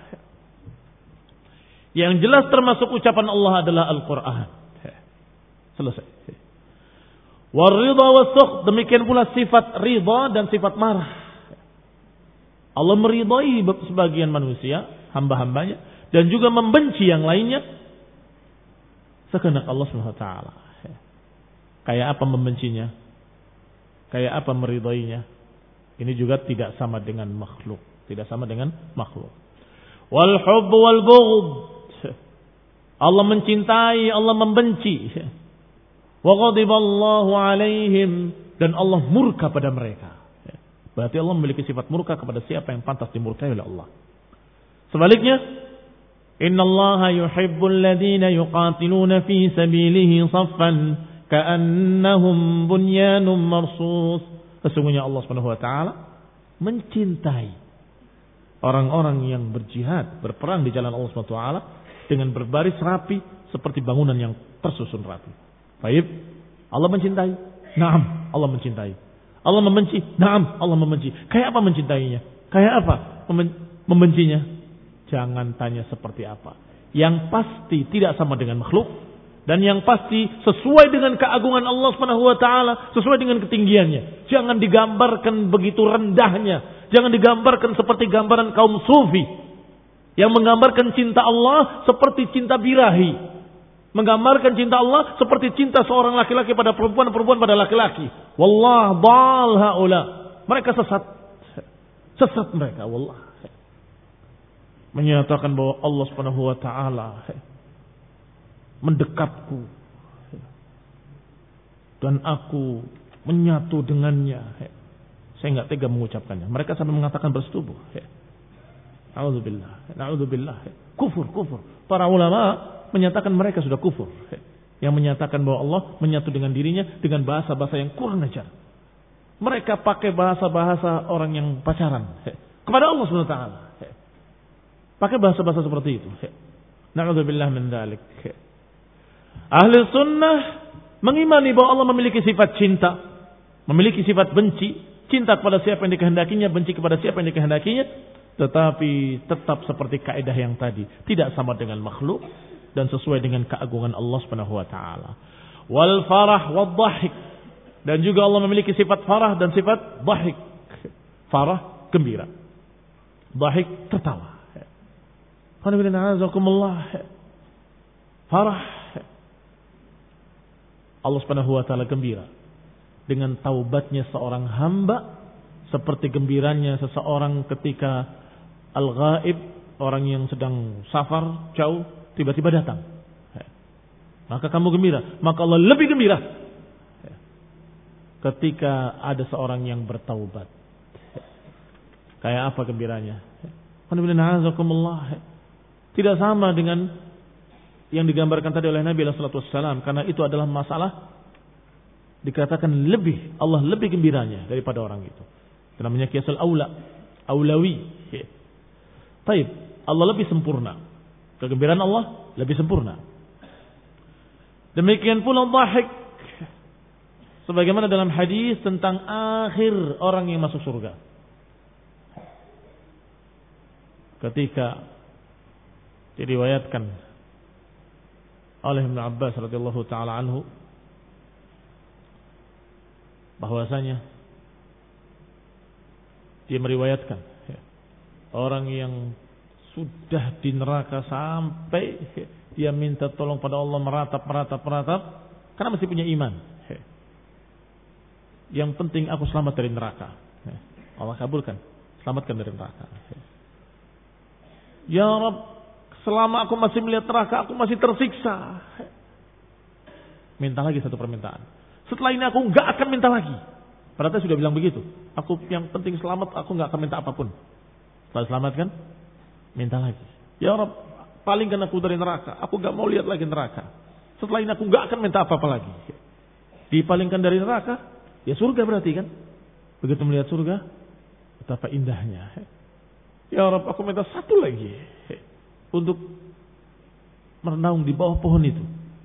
Yang jelas termasuk ucapan Allah adalah Al-Quran. Selesai. Waridha was-sukht, demikian pula sifat ridha dan sifat marah. Allah meridai sebagian manusia, hamba-hambanya, dan juga membenci yang lainnya sekehendak Allah Subhanahu wa taala. Kayak apa membencinya? Kayak apa meridainya? Ini juga tidak sama dengan makhluk, tidak sama dengan makhluk. Wal hubb wal bughd. Allah mencintai, Allah membenci. Wa ghadiballahu alaihim, dan Allah murka pada mereka. Berarti Allah memiliki sifat murka kepada siapa yang pantas dimurkai oleh Allah. Sebaliknya, innallaha yuhibbul ladzina yuqatiluna fi sabilihi saffan ka'annahum bunyanun marsus. Sesungguhnya Allah Subhanahu wa taala mencintai orang-orang yang berjihad, berperang di jalan Allah Subhanahu wa taala dengan berbaris rapi seperti bangunan yang tersusun rapi. Baik, Allah mencintai. Naam, Allah mencintai. Allah membenci. Naam, Allah membenci. Kayak apa mencintainya? Kayak apa membencinya? Jangan tanya seperti apa. Yang pasti tidak sama dengan makhluk. Dan yang pasti sesuai dengan keagungan Allah Subhanahu wa taala, sesuai dengan ketinggiannya. Jangan digambarkan begitu rendahnya. Jangan digambarkan seperti gambaran kaum sufi yang menggambarkan cinta Allah seperti cinta birahi. Menggambarkan cinta Allah seperti cinta seorang laki-laki pada perempuan, perempuan pada laki-laki. Wallah dal haula. Mereka sesat. Sesat mereka, wallah. Menyatakan bahwa Allah Subhanahu wa taala mendekatku dan aku menyatu dengannya. Saya enggak tega mengucapkannya. Mereka sampai mengatakan bersetubuh. Na'udzubillah, na'udzubillah. Kufur, kufur. Para ulama menyatakan mereka sudah kufur. Yang menyatakan bahwa Allah menyatu dengan dirinya dengan bahasa-bahasa yang kurang ajar. Mereka pakai bahasa-bahasa orang yang pacaran kepada Allah Subhanahu wa taala. Pakai bahasa-bahasa seperti itu. Na'udzubillah min dzalik. Ahli sunnah mengimani bahwa Allah memiliki sifat cinta, memiliki sifat benci, cinta kepada siapa yang dikehendakinya, benci kepada siapa yang dikehendakinya, tetapi tetap seperti kaidah yang tadi, tidak sama dengan makhluk dan sesuai dengan keagungan Allah Subhanahu wa taala. Wal farah wad dhahik, dan juga Allah memiliki sifat farah dan sifat dhahik. Farah gembira, dhahik tertawa. Farah, Allah Subhanahu wa taala gembira dengan taubatnya seorang hamba seperti gembiranya seseorang ketika al-ghaib, orang yang sedang safar jauh tiba-tiba datang. Maka kamu gembira, maka Allah lebih gembira ketika ada seorang yang bertaubat. Kayak apa gembiranya? Tidak sama dengan yang digambarkan tadi oleh Nabi sallallahu alaihi wasallam, karena itu adalah masalah dikatakan lebih, Allah lebih gembiranya daripada orang itu. Itu namanya qiyasul aula, aulawi. Baik, Allah lebih sempurna. Kegembiraan Allah lebih sempurna. Demikian pula dhahik, sebagaimana dalam hadis tentang akhir orang yang masuk surga. ketika diriwayatkan oleh Ibnu Abbas radhiyallahu taala anhu bahwasanya dia meriwayatkan ya, orang yang sudah di neraka sampai ya, dia minta tolong pada Allah meratap meratap meratap karena masih punya iman. Ya. Yang penting aku selamat dari neraka. Ya. Allah kabulkan, selamatkan dari neraka. Ya, ya Rabb, selama aku masih melihat neraka, aku masih tersiksa. Ya. Minta lagi satu permintaan. Setelah ini aku enggak akan minta lagi. Padahal sudah bilang begitu. Aku yang penting selamat, aku enggak akan minta apapun. Setelah selamatkan, minta lagi. Ya Rabb, palingkan aku dari neraka. Aku enggak mau lihat lagi neraka. Setelah ini aku enggak akan minta apa-apa lagi. Dipalingkan dari neraka, ya surga berarti kan. Begitu melihat surga, betapa indahnya. Ya Rabb, aku minta satu lagi untuk merenung di bawah pohon itu.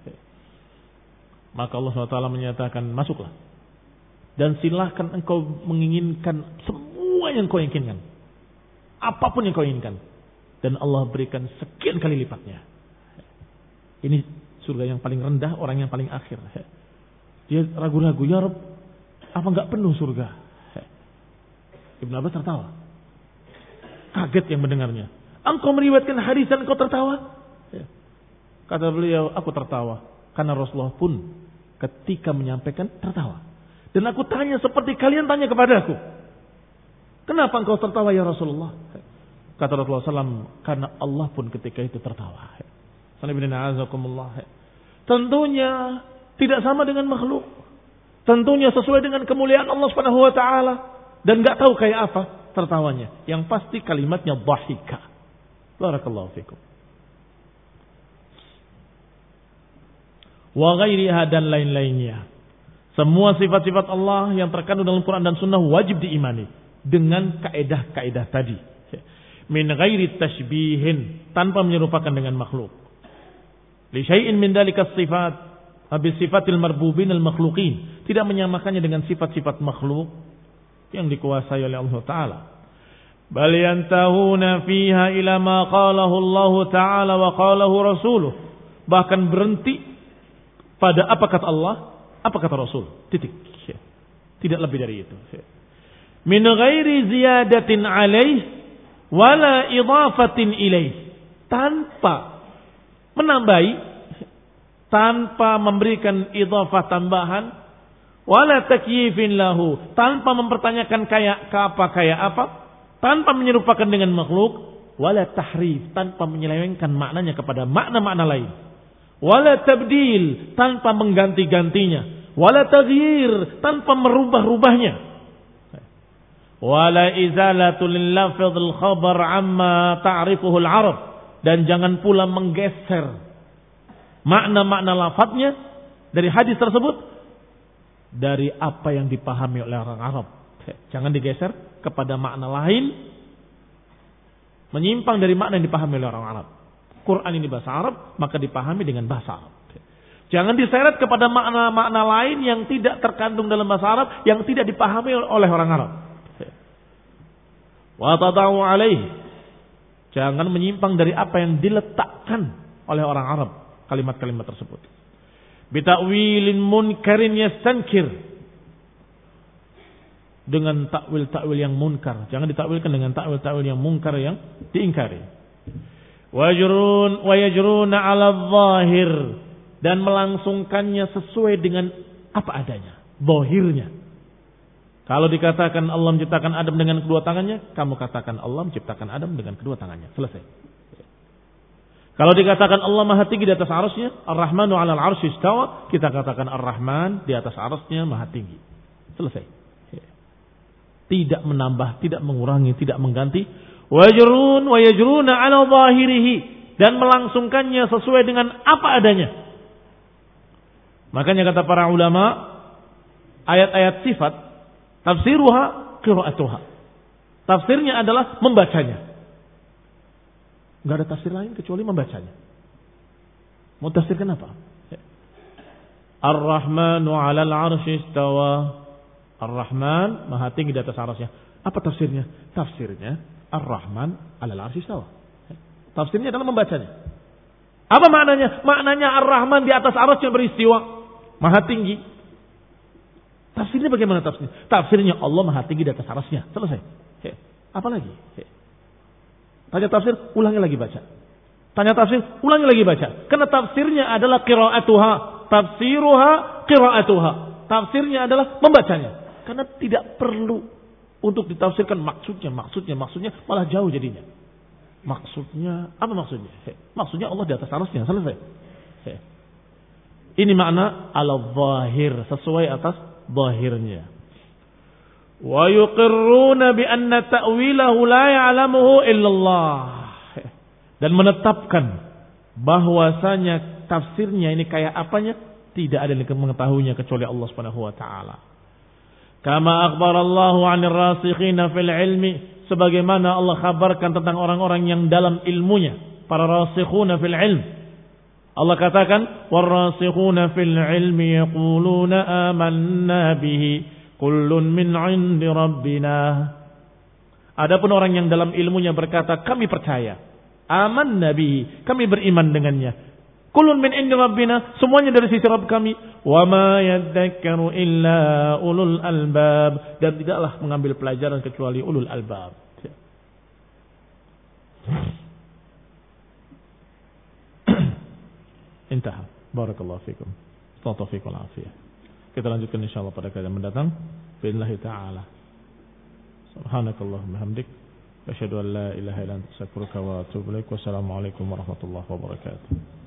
Maka Allah subhanahu wa taala menyatakan, masuklah. Dan silahkan engkau menginginkan semua yang kau inginkan. Apapun yang kau inginkan. Dan Allah berikan sekian kali lipatnya. Ini surga yang paling rendah, orang yang paling akhir. Dia ragu-ragu, ya Rabb, apa enggak penuh surga? Ibnu Abbas tertawa. Kaget yang mendengarnya. Engkau meriwayatkan hadis dan engkau tertawa? Kata beliau, aku tertawa. Karena Rasulullah pun ketika menyampaikan tertawa. Dan aku tanya seperti kalian tanya kepada aku. Kenapa engkau tertawa ya Rasulullah? Kata Rasulullah shallallahu alaihi wasallam, karena Allah pun ketika itu tertawa. Tentunya tidak sama dengan makhluk. Tentunya sesuai dengan kemuliaan Allah Subhanahu wa taala dan enggak tahu kayak apa tertawanya. Yang pasti kalimatnya dhahika. Barakallahu fikum. Wa ghairiha dan lain-lainnya. Semua sifat-sifat Allah yang terkandung dalam Quran dan Sunnah wajib diimani dengan kaedah-kaedah tadi. Min ghairi tashbihin, tanpa menyerupakan dengan makhluk. Li syai'in min dalika sifat, habis sifatil marbubin al makhluqin, tidak menyamakannya dengan sifat-sifat makhluk yang dikuasai oleh Allah Taala. Bal yantahuna fiha ila ma qalahu Allah Taala wa qalahu rasuluh. Bahkan berhenti pada apa kata Allah, apa kata Rasul. Titik. Tidak lebih dari itu. Min ghairi ziyadatin alaih wala idhafatin ilaih. Tanpa menambahi, tanpa memberikan idhafah tambahan, wala takyifin lahu, tanpa mempertanyakan kayak apa kayak apa, tanpa menyerupakan dengan makhluk, wala tahrif, tanpa menyelewengkan maknanya kepada makna-makna lain. Wala tabdil, tanpa mengganti-gantinya. Wala taghyir, tanpa merubah-rubahnya. Wala izalatul lafzul khabar amma ta'rifuhu al-arab, dan jangan pula menggeser makna-makna lafadznya dari hadis tersebut dari apa yang dipahami oleh orang Arab. Jangan digeser kepada makna lain, menyimpang dari makna yang dipahami oleh orang Arab. Quran ini bahasa Arab, maka dipahami dengan bahasa Arab. Jangan diseret kepada makna-makna lain yang tidak terkandung dalam bahasa Arab, yang tidak dipahami oleh orang Arab. Wa tadau alaih, jangan menyimpang dari apa yang diletakkan oleh orang Arab kalimat-kalimat tersebut. Bita'wilin munkarin yastankir, dengan takwil-takwil yang munkar. Jangan ditakwilkan dengan takwil-takwil yang munkar yang diingkari. Wajrun wa yajruna 'ala adh-dhahir, dan melangsungkannya sesuai dengan apa adanya, zahirnya. Kalau dikatakan Allah menciptakan Adam dengan kedua tangannya, kamu katakan Allah menciptakan Adam dengan kedua tangannya. Selesai. Kalau dikatakan Allah Maha tinggi di atas arasnya, Ar-Rahmanu 'alal 'arsy istawa, kita katakan Ar-Rahman di atas arasnya Maha tinggi. Selesai. Tidak menambah, tidak mengurangi, tidak mengganti. Wajrun wa yajruna 'ala zahirihi, dan melangsungkannya sesuai dengan apa adanya. Makanya kata para ulama, ayat-ayat sifat tafsiruha qira'atuha, tafsirnya adalah membacanya. Enggak ada tafsir lain kecuali membacanya. Mau tafsirkan apa? Ar-Rahmanu 'alal 'arsy istawa. Ar-Rahman Maha tinggi di atas arasnya. Apa tafsirnya? Tafsirnya Ar-Rahman 'alal 'arsy istawa. Tafsirnya adalah membacanya. Apa maknanya? Maknanya Ar-Rahman di atas arasy beristiwa, maha tinggi. Tafsirnya bagaimana tafsirnya? Tafsirnya Allah maha tinggi di atas arasy-Nya. Selesai. He. Apa lagi? He. Tanya tafsir, ulangi lagi baca. Tanya tafsir, ulangi lagi baca. Karena tafsirnya adalah qiraatuha, tafsiruha qiraatuha. Tafsirnya adalah membacanya. Karena tidak perlu untuk ditafsirkan maksudnya, maksudnya, maksudnya malah jauh jadinya. Maksudnya, apa maksudnya? He. Maksudnya Allah di atas arasy-Nya, selesai. He. Ini makna al-zahir, sesuai atas zahirnya. Wa yuqirruna bi anna ta'wilahu la ya'lamuhu illallah. Dan menetapkan bahwasanya tafsirnya ini kayak apanya tidak ada yang mengetahuinya kecuali Allah Subhanahu wa taala. Kama akhbarallahu 'anil rasikhina fil ilmi, sebagaimana Allah kabarkan tentang orang-orang yang dalam ilmunya, para rasikhuna fil ilm. Allah katakan, "War-rasikhuna fil ilmi yaquluna amanna bihi kullun min 'indi rabbina." Adapun orang yang dalam ilmunya berkata, kami percaya, amanna bihi, kami beriman dengannya. Kullun min 'indi rabbina, semuanya dari sisi Rabb kami. Wa ma yadhakkaru illa ulul albab, dan tidaklah mengambil pelajaran kecuali ulul albab. Intah. Barakallahu fikum. Taufiq wal afiyah. Kita lanjutkan insyaallah pada kali mendatang. Billahi taala. Subhanakallahumma hamdik, asyhadu an la ilaha illa anta astaghfiruka wa atubu ilaik. Wassalamu alaikum warahmatullahi wabarakatuh.